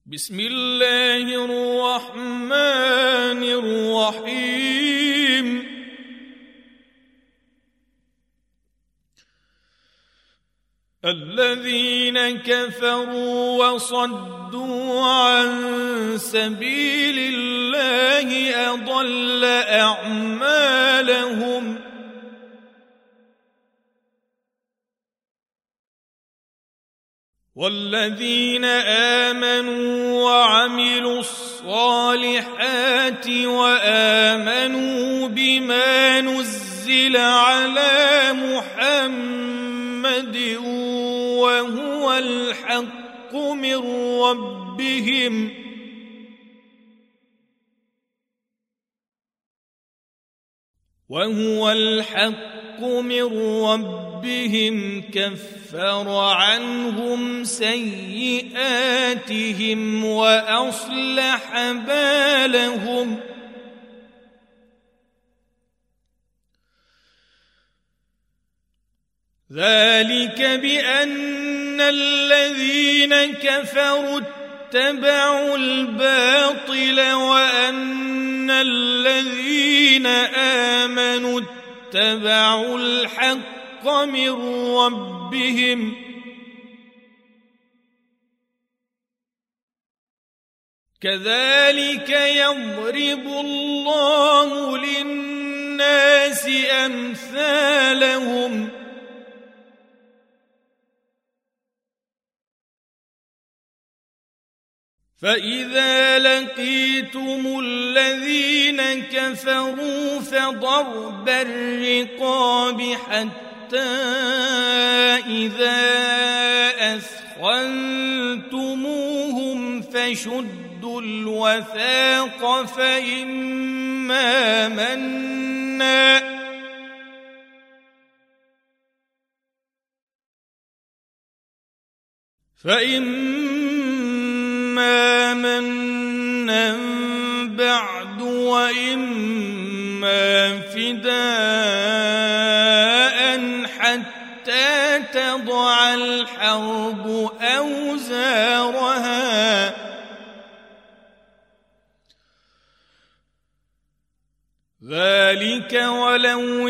بسم الله الرحمن الرحيم الذين كفروا وصدوا عن سبيل الله أضل أعمالهم والذين آمنوا وعملوا الصالحات وآمنوا بما نزل على محمد وهو الحق من ربهم كفر عنهم سيئاتهم وأصلح بالهم ذلك بأن الذين كفروا اتبعوا الباطل وأن الذين آمنوا اتبعوا الحق من ربهم كذلك يضرب الله للناس أمثالهم فإذا لقيتم الذين كفروا فضرب الرقاب حتى إذا أثخنتموهم فشدوا الوثاق فإما منا بعد وإما فداء حتى تضع الحرب أوزارها ذلك ولو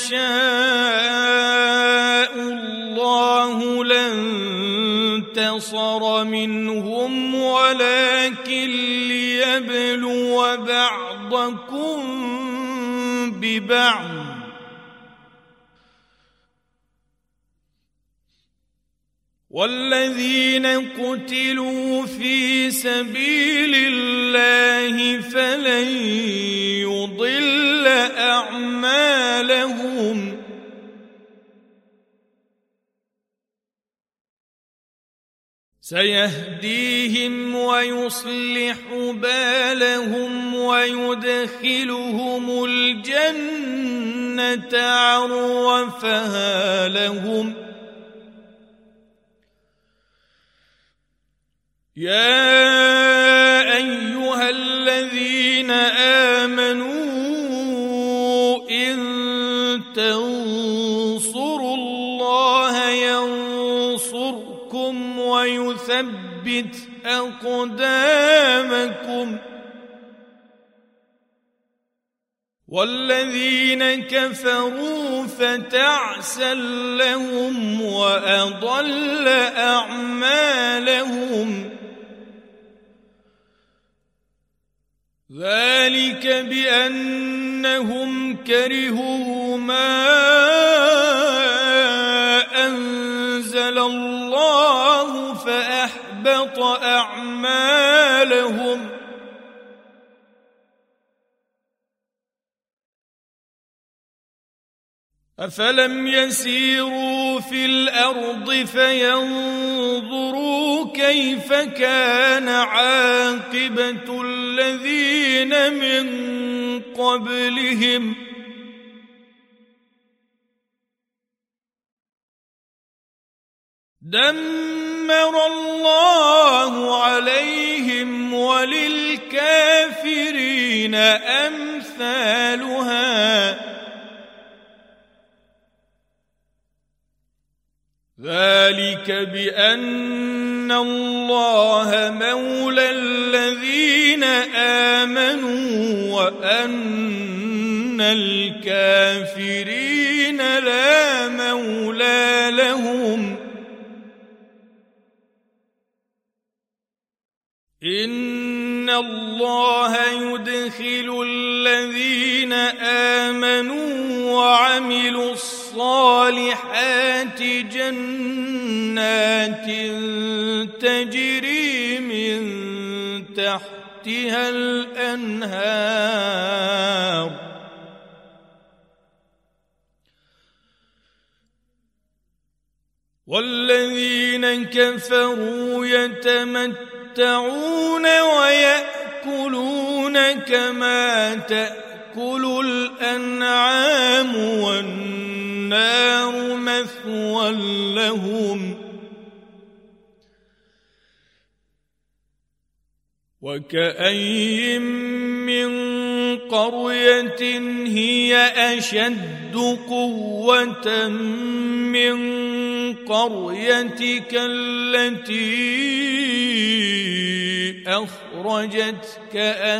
يشاء الله لانتصر منهم ولكن ليبلو بعضكم ببعض والذين قتلوا في سبيل الله فلن يضل أعمالهم سيهديهم ويصلح بالهم ويدخلهم الجنة عرفها لهم يا أيها الذين آمنوا إن تنصروا الله ينصركم ويثبت أقدامكم والذين كفروا فتعسا لهم وأضل أعمالهم ذلك بأنهم كرهوا ما أنزل الله فأحبط أعمالهم أفلم يسيروا في الأرض فينظروا كيف كان عاقبة الذين من قبلهم دمر الله عليهم وللكافرين أمثالها ذلك بأن الله مولى الذين آمنوا وأن الكافرين لا مولى لهم إن الله يدخل الذين آمنوا وعملوا الصالحات جنات تجري من تحتها الأنهار والذين كفروا يتمتعون ويأكلون كما تأكل الأنعام والنار مثوى لهم وكأين من قرية هي أشد قوة من قريتك التي أخرجتك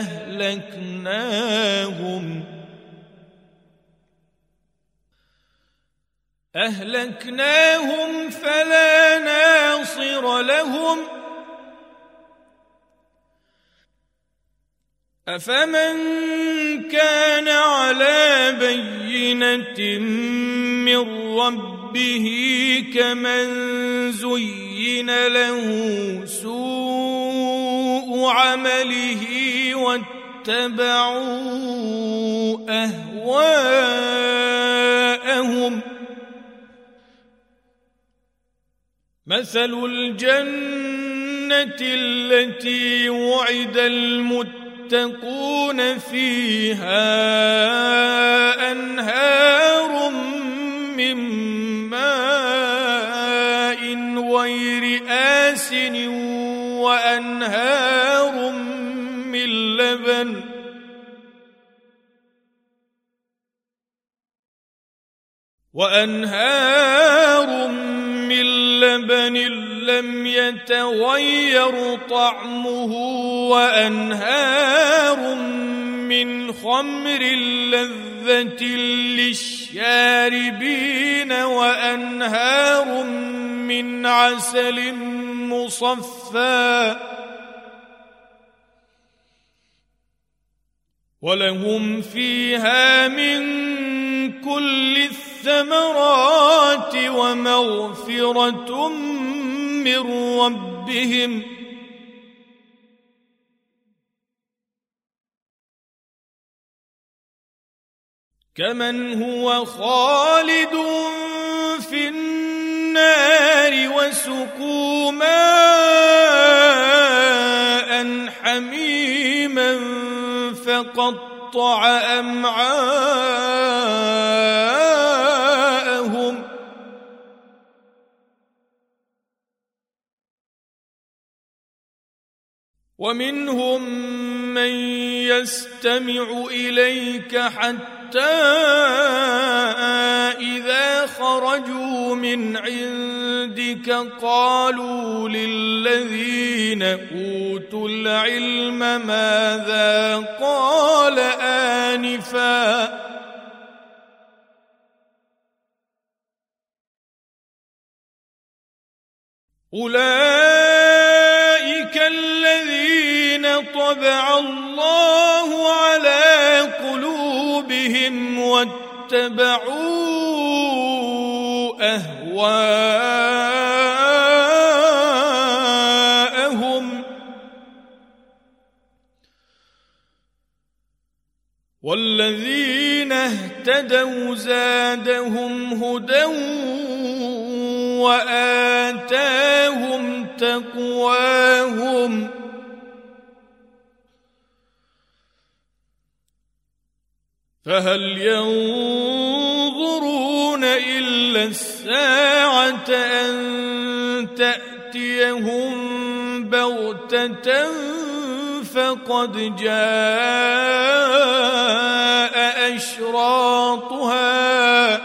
أهلكناهم فلا ناصر لهم أفمن كان على بينة من ربه كمن زين له سوء عمله واتبعوا أهواءهم مثل الجنة التي وعد المتقون فيها أنهار من ماء غير آسن وأنهار من لبن لم يتغير طعمه وأنهار من خمر لذة للشاربين وأنهار من عسل مصفى ولهم فيها من كل الثمرات ومغفرة من ربهم كمن هو خالد في النار وسقوا ماء حميما فقطع أمعاءهم ومنهم من يستمع إليك حتى إذا خرجوا من عندك قالوا للذين أوتوا العلم ماذا قال آنفا أولئك الذين طبع الله على قلوبهم واتبعوا أهواءهم والذين اهتدوا زادهم هدى وآتاهم تقواهم فهل ينظرون إلا الساعة أن تأتيهم بغتة فقد جاء أشراطها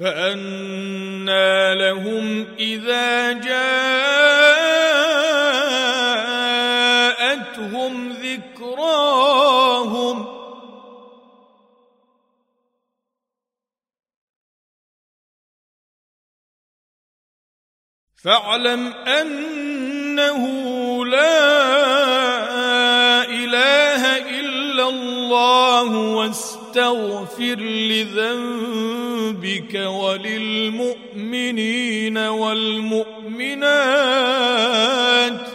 فأنى لهم إذا جاءتهم ذكراهم فاعلم أنه لا إله إلا الله واستغفر لذنبك وللمؤمنين والمؤمنات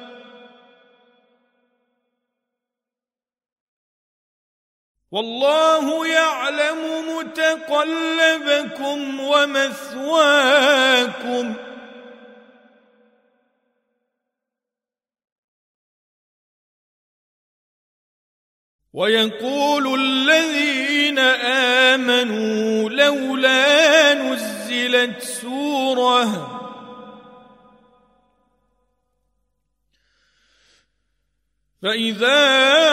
والله يعلم متقلبكم ومثواكم ويقول الذين آمنوا لولا نزلت سورة فإذا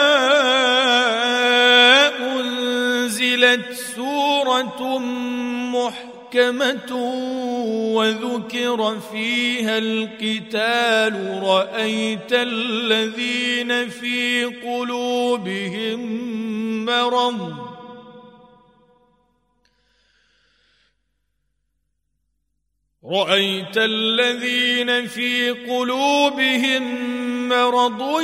أنزلت سورة محكمة وذكر فيها القتال رأيت الذين في قلوبهم مرض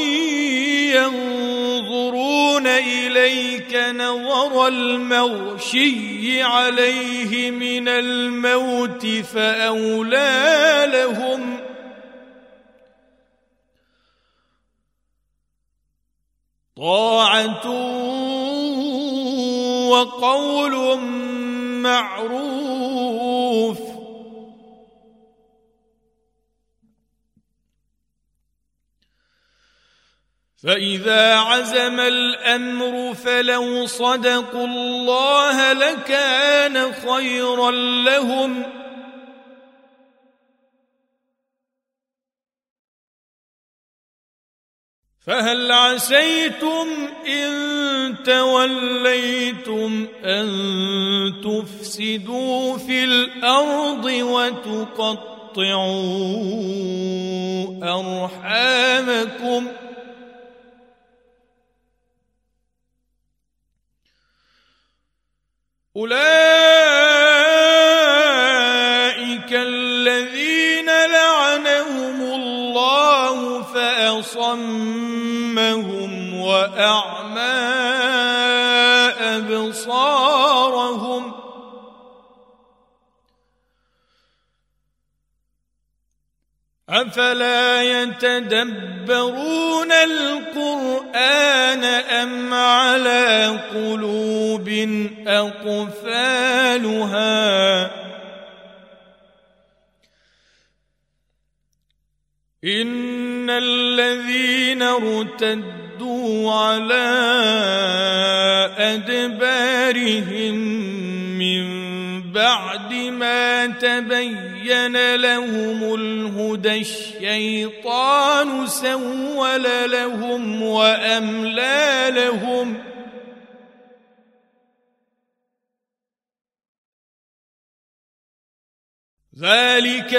ينظرون إليك نظر المغشي عليه من الموت فأولى لهم طاعة وقول معروف فإذا عزم الأمر فلو صدقوا الله لكان خيرا لهم فهل عسيتم إن توليتم أن تفسدوا في الأرض وتقطعوا أرحامكم أولئك الذين لعنهم الله فأصمهم وأعمى أبصارهم أفلا يتدبرون القرآن أم على قلوب أقفالها إن الذين ارتدوا على أدبارهم من بعد ما تبين لهم الهدى الشيطان سول لهم وأملى لهم ذلك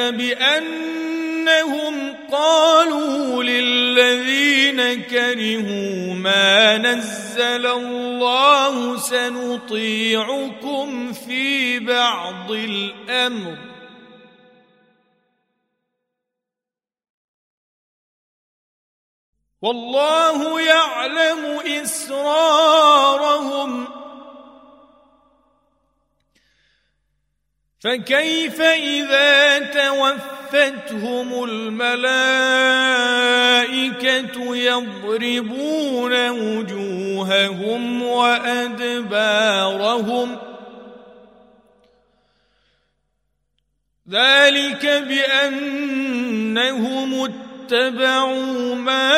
بأنهم قالوا للذين كرهوا ما نزل الله سنطيعكم في بعض الأمر والله يعلم إسرارهم فكيف إذا توفتهم الملائكة يضربون وجوههم وأدبارهم ذلك بأنهم اتبعوا ما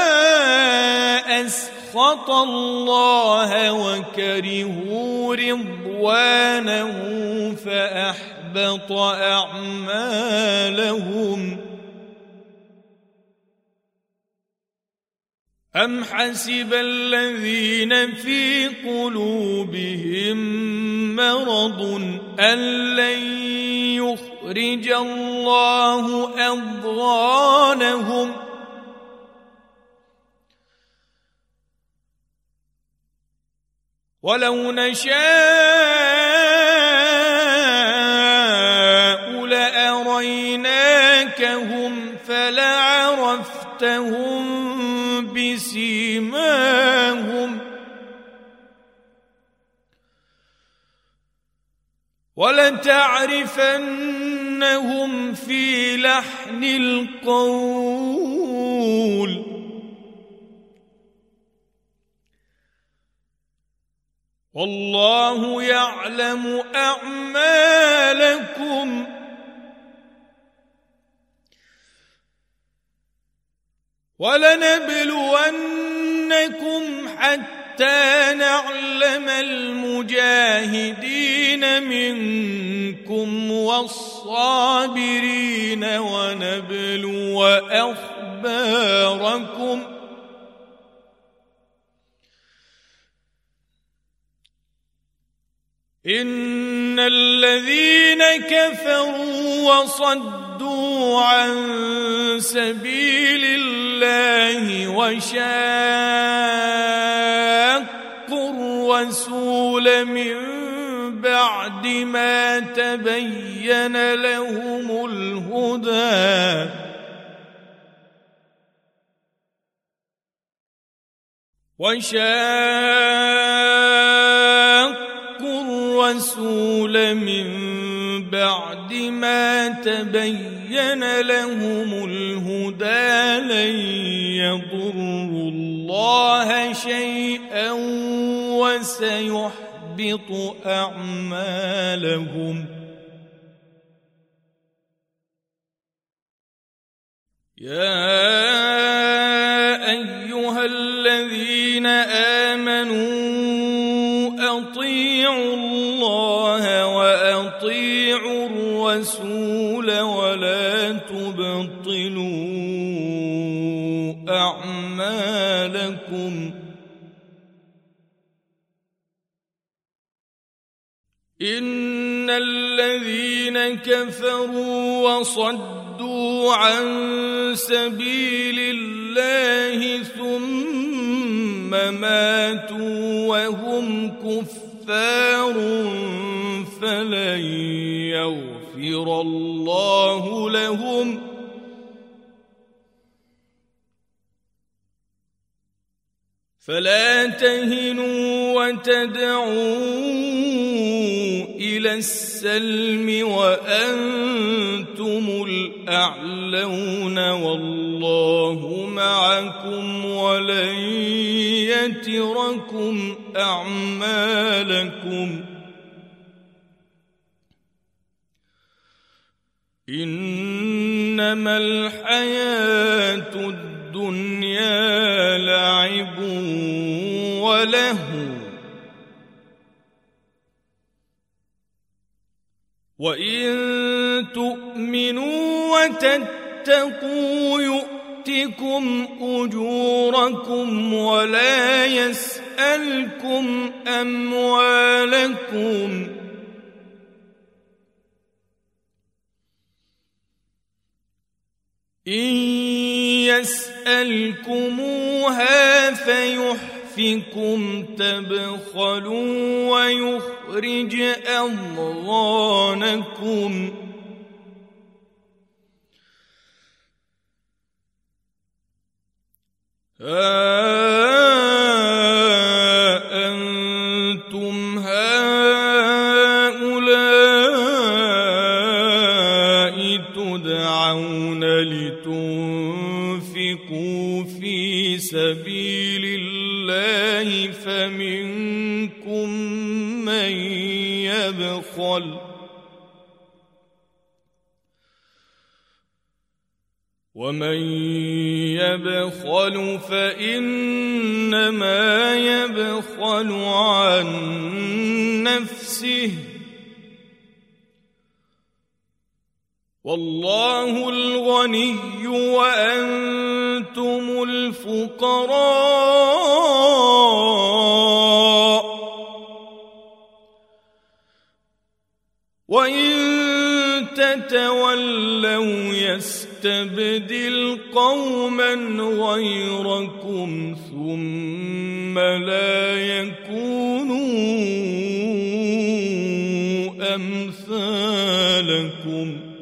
أسخط الله وكرهوا رضوانه فأحبط أعمالهم أم حسب الذين في قلوبهم مرض أن لن يخرج الله أضغانهم ولو نشاء لأريناكهم فلعرفتهم بسيماهم ولتعرفنهم في لحن القول والله يعلم أعمالكم ولنبلونكم حتى نعلم المجاهدين منكم والصابرين ونبلو أخباركم إن الذين كفروا وصدوا عن سبيل الله وشاقوا الرسول من بعد ما تبين لهم الهدى الرسول من بعد ما تبين لهم الهدى لن يضروا الله شيئا وسيحبط أعمالهم يا أيها الذين آمنوا أطيعوا الله وأطيعوا الرسول ولا تبطلوا أعمالكم إن الذين كفروا وصدوا عن سبيل الله ثم ماتوا وهم كفار فلن يغفر الله لهم فلا تهنوا وتدعوا إلى السلم وأنتم الأعلون والله معكم ولن يتركم أعمالكم إنما الحياة الدنيا لعب ولهو وإن تؤمنوا وتتقوا يؤتكم أجوركم ولا يسألكم أموالكم إن يسألكموها فيحفكم تبخلوا ويخرج أضغانكم أنتم هؤلاء تدعون لتنفقوا في سبيل الله فمنكم من يبخل ومن يبخل فإنما يبخل عن نفسه والله الغني وأنتم وأنتم الفقراء وإن تتولوا يستبدل قوما غيركم ثم لا يكونوا أمثالكم